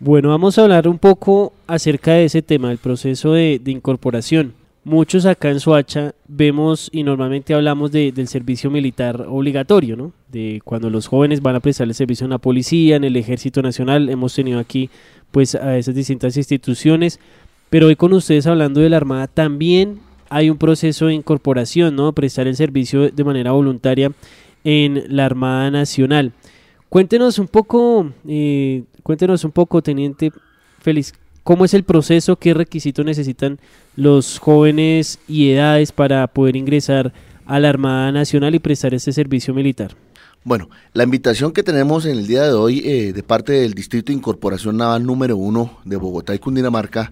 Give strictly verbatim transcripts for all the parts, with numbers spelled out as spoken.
Bueno, vamos a hablar un poco acerca de ese tema, el proceso de, de incorporación. Muchos acá en Soacha vemos y normalmente hablamos de, del servicio militar obligatorio, ¿no? De cuando los jóvenes van a prestar el servicio en la policía, en el Ejército Nacional. Hemos tenido aquí pues a esas distintas instituciones, pero hoy con ustedes hablando de la Armada también hay un proceso de incorporación, ¿no? Prestar el servicio de manera voluntaria en la Armada Nacional. Cuéntenos un poco, eh, cuéntenos un poco, Teniente Félix, ¿cómo es el proceso? ¿Qué requisitos necesitan los jóvenes y edades para poder ingresar a la Armada Nacional y prestar este servicio militar? Bueno, la invitación que tenemos en el día de hoy eh, de parte del Distrito de Incorporación Naval número uno de Bogotá y Cundinamarca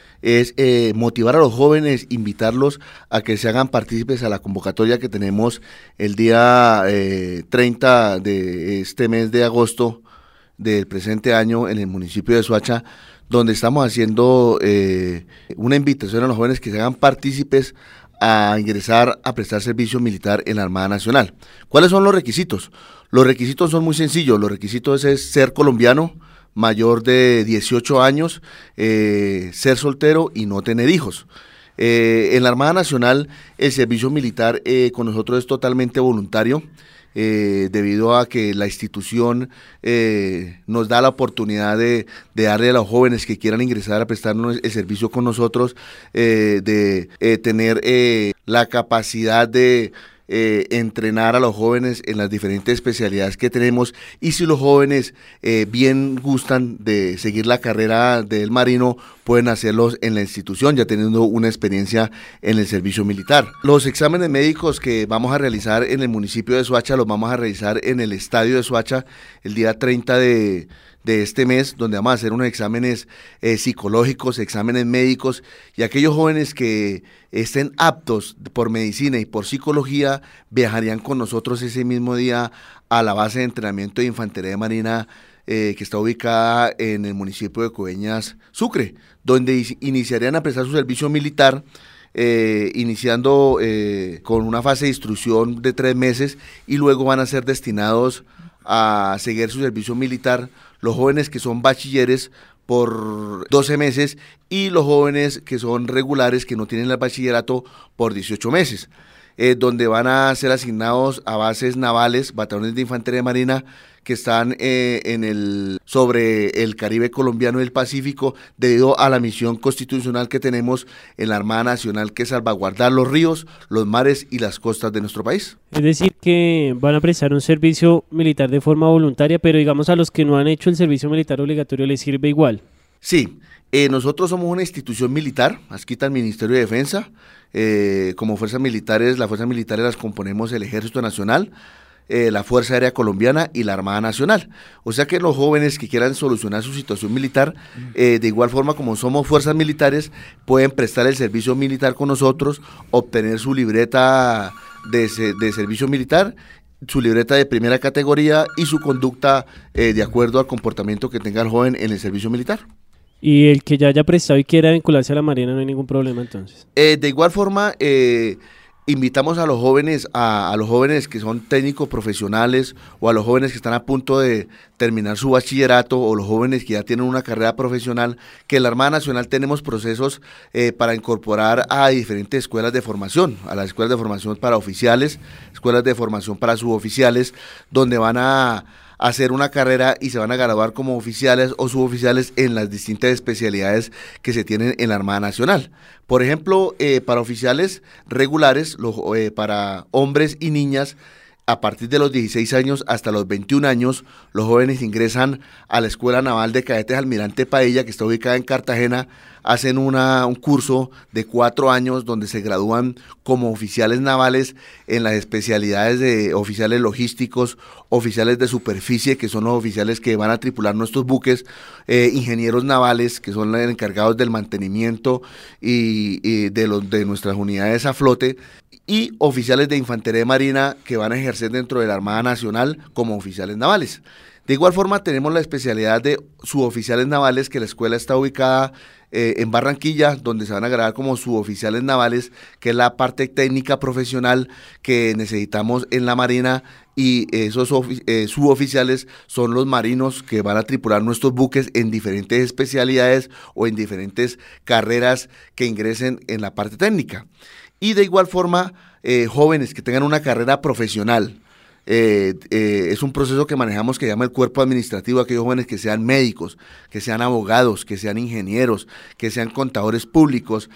es eh, motivar a los jóvenes, invitarlos a que se hagan partícipes a la convocatoria que tenemos el día eh, treinta de este mes de agosto del presente año en el municipio de Soacha, donde estamos haciendo eh, una invitación a los jóvenes que se hagan partícipes a ingresar a prestar servicio militar en la Armada Nacional. ¿Cuáles son los requisitos? Los requisitos son muy sencillos. Los requisitos es ser colombiano, mayor de dieciocho años, eh, ser soltero y no tener hijos. Eh, en la Armada Nacional el servicio militar eh, con nosotros es totalmente voluntario. Eh, debido a que la institución eh, nos da la oportunidad de, de darle a los jóvenes que quieran ingresar a prestarnos el servicio con nosotros, eh, de eh, tener eh, la capacidad de eh, entrenar a los jóvenes en las diferentes especialidades que tenemos, y si los jóvenes eh, bien gustan de seguir la carrera del marino, pueden hacerlos en la institución, ya teniendo una experiencia en el servicio militar. Los exámenes médicos que vamos a realizar en el municipio de Soacha los vamos a realizar en el estadio de Soacha el día treinta de de este mes, donde vamos a hacer unos exámenes eh, psicológicos, exámenes médicos, y aquellos jóvenes que estén aptos por medicina y por psicología viajarían con nosotros ese mismo día a la base de entrenamiento de Infantería de Marina eh, que está ubicada en el municipio de Coveñas, Sucre, donde iniciarían a prestar su servicio militar, Eh, iniciando eh, con una fase de instrucción de tres meses, y luego van a ser destinados a seguir su servicio militar los jóvenes que son bachilleres por doce meses y los jóvenes que son regulares, que no tienen el bachillerato, por dieciocho meses, eh, donde van a ser asignados a bases navales, batallones de Infantería de Marina que están eh, en el sobre el Caribe colombiano y el Pacífico, debido a la misión constitucional que tenemos en la Armada Nacional, que es salvaguardar los ríos, los mares y las costas de nuestro país. Es decir, que van a prestar un servicio militar de forma voluntaria, pero digamos a los que no han hecho el servicio militar obligatorio les sirve igual. Sí, eh, nosotros somos una institución militar, adscrita al Ministerio de Defensa. Eh, como fuerzas militares, las fuerzas militares las componemos el Ejército Nacional, Eh, la Fuerza Aérea Colombiana y la Armada Nacional. O sea que los jóvenes que quieran solucionar su situación militar, eh, de igual forma como somos fuerzas militares, pueden prestar el servicio militar con nosotros, obtener su libreta de, de servicio militar, su libreta de primera categoría y su conducta eh, de acuerdo al comportamiento que tenga el joven en el servicio militar. Y el que ya haya prestado y quiera vincularse a la Marina, no hay ningún problema entonces. Eh, de igual forma, eh, invitamos a los jóvenes, a, a los jóvenes que son técnicos profesionales, o a los jóvenes que están a punto de terminar su bachillerato, o los jóvenes que ya tienen una carrera profesional, que en la Armada Nacional tenemos procesos eh, para incorporar a diferentes escuelas de formación, a las escuelas de formación para oficiales, escuelas de formación para suboficiales, donde van a hacer una carrera y se van a graduar como oficiales o suboficiales en las distintas especialidades que se tienen en la Armada Nacional. Por ejemplo, eh, para oficiales regulares, los, eh, para hombres y niñas, a partir de los dieciséis años hasta los veintiún años, los jóvenes ingresan a la Escuela Naval de Cadetes Almirante Paella, que está ubicada en Cartagena, hacen una, un curso de cuatro años donde se gradúan como oficiales navales en las especialidades de oficiales logísticos, oficiales de superficie, que son los oficiales que van a tripular nuestros buques, eh, ingenieros navales, que son los encargados del mantenimiento y, y de, los, de nuestras unidades a flote, y oficiales de Infantería de Marina que van a ejercer dentro de la Armada Nacional como oficiales navales. De igual forma tenemos la especialidad de suboficiales navales, que la escuela está ubicada eh, en Barranquilla, donde se van a graduar como suboficiales navales, que es la parte técnica profesional que necesitamos en la Marina y esos eh, suboficiales son los marinos que van a tripular nuestros buques en diferentes especialidades o en diferentes carreras que ingresen en la parte técnica. Y de igual forma, eh, jóvenes que tengan una carrera profesional. Eh, eh, es un proceso que manejamos que llama el cuerpo administrativo, aquellos jóvenes que sean médicos, que sean abogados, que sean ingenieros, que sean contadores públicos,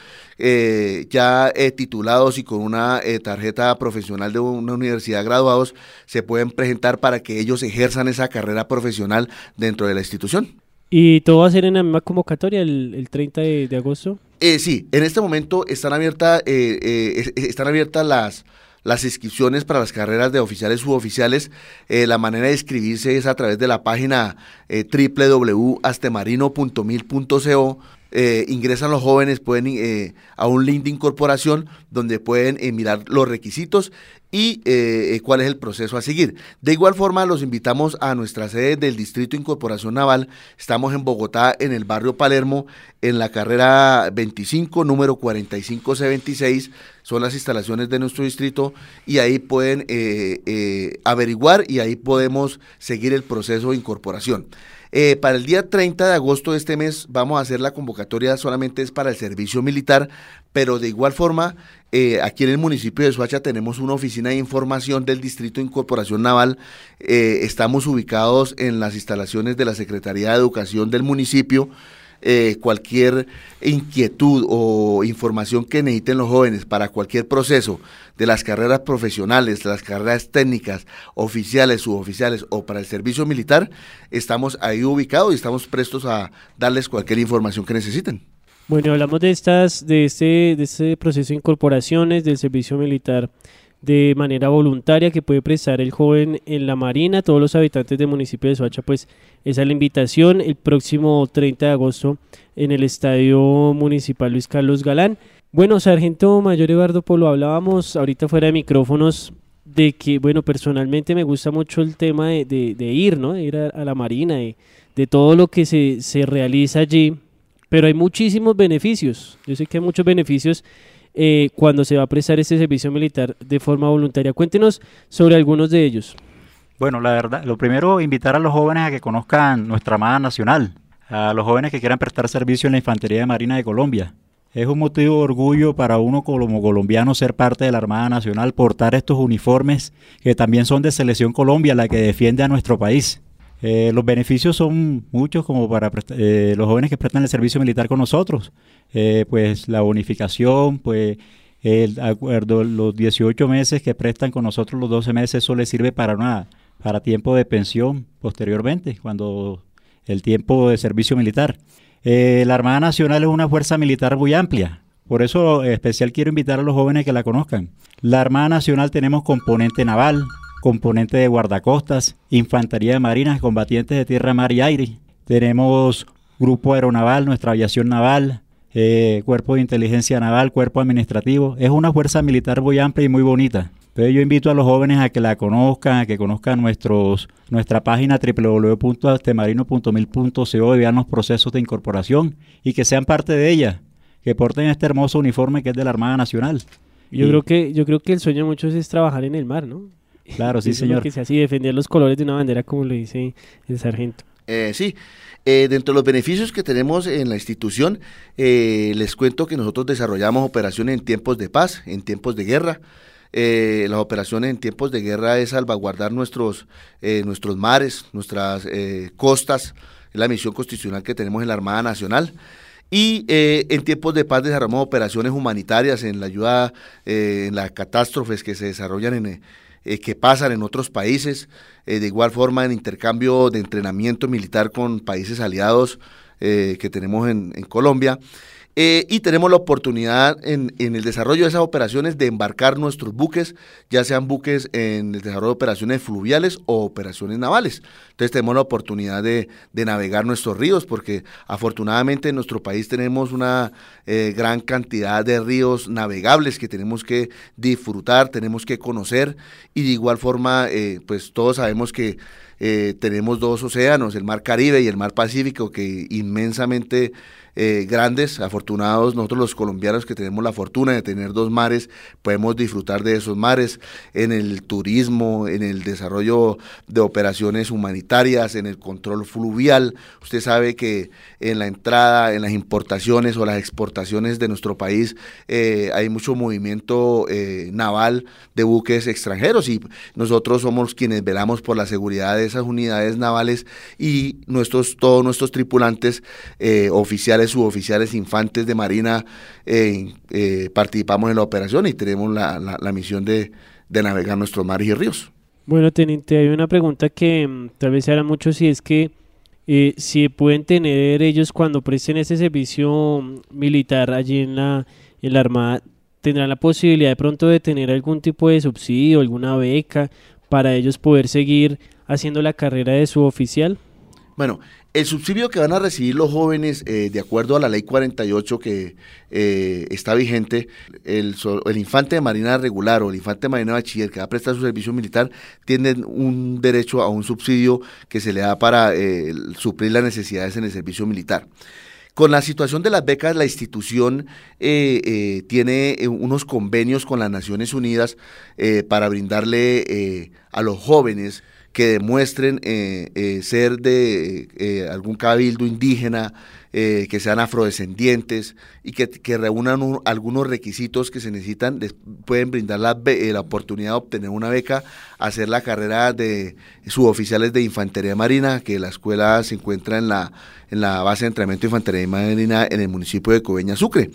eh, ya eh, titulados y con una eh, tarjeta profesional de una universidad graduados, se pueden presentar para que ellos ejerzan esa carrera profesional dentro de la institución. ¿Y todo va a ser en la misma convocatoria el, el treinta de, de agosto? Eh, sí, en este momento están abiertas eh, eh, están abiertas las Las inscripciones para las carreras de oficiales y suboficiales. Eh, la manera de inscribirse es a través de la página eh, doble u doble u doble u punto astemarino punto mil punto co. Eh, ingresan los jóvenes, pueden eh, a un link de incorporación donde pueden eh, mirar los requisitos y eh, cuál es el proceso a seguir. De igual forma, los invitamos a nuestra sede del Distrito de Incorporación Naval. Estamos en Bogotá, en el barrio Palermo, en la carrera veinticinco, número cuarenta y cinco C veintiséis, son las instalaciones de nuestro distrito, y ahí pueden eh, eh, averiguar y ahí podemos seguir el proceso de incorporación. Eh, para el día treinta de agosto de este mes vamos a hacer la convocatoria, solamente es para el servicio militar, pero de igual forma, eh, aquí en el municipio de Soacha tenemos una oficina de información del Distrito de Incorporación Naval. Eh, estamos ubicados en las instalaciones de la Secretaría de Educación del municipio. Eh, cualquier inquietud o información que necesiten los jóvenes para cualquier proceso de las carreras profesionales, de las carreras técnicas, oficiales, suboficiales o para el servicio militar, estamos ahí ubicados y estamos prestos a darles cualquier información que necesiten. Bueno, hablamos de estas, de este, de este proceso de incorporaciones del servicio militar de manera voluntaria que puede prestar el joven en la Marina. Todos los habitantes del municipio de Soacha, pues esa es la invitación el próximo treinta de agosto en el Estadio Municipal Luis Carlos Galán. Bueno, Sargento Mayor Eduardo Polo, hablábamos ahorita fuera de micrófonos de que, bueno, personalmente me gusta mucho el tema de, de, de ir, ¿no? De ir a, a la Marina, de, de todo lo que se, se realiza allí, pero hay muchísimos beneficios. Yo sé que hay muchos beneficios Eh, cuando se va a prestar este servicio militar de forma voluntaria. Cuéntenos sobre algunos de ellos. Bueno, la verdad, lo primero, invitar a los jóvenes a que conozcan nuestra Armada Nacional, a los jóvenes que quieran prestar servicio en la Infantería de Marina de Colombia. Es un motivo de orgullo para uno como colombiano ser parte de la Armada Nacional, portar estos uniformes que también son de Selección Colombia, la que defiende a nuestro país. Eh, los beneficios son muchos como para eh, los jóvenes que prestan el servicio militar con nosotros, eh, pues la bonificación, pues el acuerdo, los dieciocho meses que prestan con nosotros, los doce meses, eso les sirve para una, para tiempo de pensión posteriormente, cuando el tiempo de servicio militar. Eh, la Armada Nacional es una fuerza militar muy amplia, por eso en especial quiero invitar a los jóvenes que la conozcan. La Armada Nacional tenemos componente naval, componente de guardacostas, infantería de marinas, combatientes de tierra, mar y aire. Tenemos grupo aeronaval, nuestra aviación naval, eh, cuerpo de inteligencia naval, cuerpo administrativo. Es una fuerza militar muy amplia y muy bonita. Entonces yo invito a los jóvenes a que la conozcan, a que conozcan nuestros, nuestra página doble u doble u doble u punto astemarino punto mil punto co y vean los procesos de incorporación y que sean parte de ella, que porten este hermoso uniforme que es de la Armada Nacional. Yo y, creo que yo creo que el sueño de muchos es trabajar en el mar, ¿no? Claro, sí, Eso señor. Es lo que se hace, y defender los colores de una bandera, como le dice el sargento. Eh, sí, eh, dentro de los beneficios que tenemos en la institución, eh, les cuento que nosotros desarrollamos operaciones en tiempos de paz, en tiempos de guerra. Eh, las operaciones en tiempos de guerra es salvaguardar nuestros, eh, nuestros mares, nuestras eh, costas, es la misión constitucional que tenemos en la Armada Nacional. Y eh, en tiempos de paz desarrollamos operaciones humanitarias en la ayuda, eh, en las catástrofes que se desarrollan en Eh, que pasan en otros países, eh, de igual forma en intercambio de entrenamiento militar con países aliados eh, que tenemos en, en Colombia, eh, y tenemos la oportunidad en, en el desarrollo de esas operaciones de embarcar nuestros buques, ya sean buques en el desarrollo de operaciones fluviales o operaciones navales. Entonces tenemos la oportunidad de, de navegar nuestros ríos, porque afortunadamente en nuestro país tenemos una eh, gran cantidad de ríos navegables que tenemos que disfrutar, tenemos que conocer, y de igual forma eh, pues todos sabemos que eh, tenemos dos océanos, el mar Caribe y el mar Pacífico, que inmensamente eh, grandes, afortunadamente afortunados, nosotros los colombianos que tenemos la fortuna de tener dos mares, podemos disfrutar de esos mares en el turismo, en el desarrollo de operaciones humanitarias, en el control fluvial. Usted sabe que en la entrada, en las importaciones o las exportaciones de nuestro país eh, hay mucho movimiento eh, naval de buques extranjeros y nosotros somos quienes velamos por la seguridad de esas unidades navales y nuestros, todos nuestros tripulantes eh, oficiales, suboficiales, infantes de marina, eh, eh, participamos en la operación y tenemos la, la, la misión de, de navegar nuestros mares y ríos. Bueno, teniente, hay una pregunta que um, tal vez se hará mucho, si es que eh, si pueden tener ellos cuando presten ese servicio um, militar allí en la, en la Armada, tendrán la posibilidad de pronto de tener algún tipo de subsidio, alguna beca para ellos poder seguir haciendo la carrera de suboficial. Bueno, el subsidio que van a recibir los jóvenes, eh, de acuerdo a la ley cuarenta y ocho que eh, está vigente, el, el infante de marina regular o el infante de marina bachiller que va a prestar su servicio militar tienen un derecho a un subsidio que se le da para eh, suplir las necesidades en el servicio militar. Con la situación de las becas, la institución eh, eh, tiene eh, unos convenios con las Naciones Unidas eh, para brindarle eh, a los jóvenes que demuestren eh, eh, ser de eh, algún cabildo indígena, eh, que sean afrodescendientes y que, que reúnan un, algunos requisitos que se necesitan, les pueden brindar la, eh, la oportunidad de obtener una beca, hacer la carrera de suboficiales de Infantería Marina, que la escuela se encuentra en la, en la base de entrenamiento de Infantería Marina en el municipio de Coveñas, Sucre.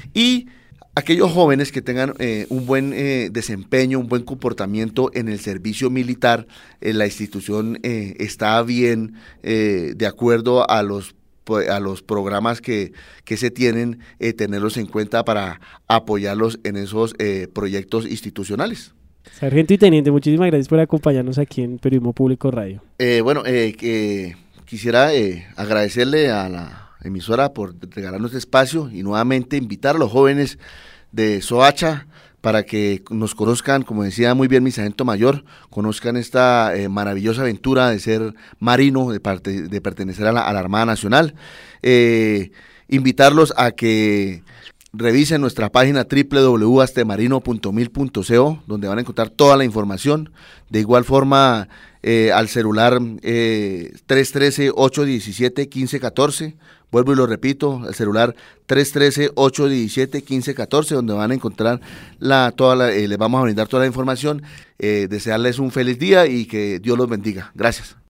Y aquellos jóvenes que tengan eh, un buen eh, desempeño, un buen comportamiento en el servicio militar, eh, la institución eh, está bien eh, de acuerdo a los a los programas que, que se tienen, eh, tenerlos en cuenta para apoyarlos en esos eh, proyectos institucionales. Sargento y teniente, muchísimas gracias por acompañarnos aquí en Periodismo Público Radio. Eh, bueno, eh, que quisiera eh, agradecerle a la emisora por regalarnos este espacio y nuevamente invitar a los jóvenes de Soacha para que nos conozcan, como decía muy bien mi sargento mayor, conozcan esta eh, maravillosa aventura de ser marino, de, parte, de pertenecer a la, a la Armada Nacional. Eh, invitarlos a que revisen nuestra página doble u doble u doble u punto astemarino punto mil punto co, donde van a encontrar toda la información. De igual forma, eh, al celular eh, tres uno tres, ocho uno siete, uno cinco uno cuatro, vuelvo y lo repito, el celular tres uno tres, ocho uno siete, uno cinco uno cuatro, donde van a encontrar la, toda la, eh, les vamos a brindar toda la información. Eh, desearles un feliz día y que Dios los bendiga. Gracias.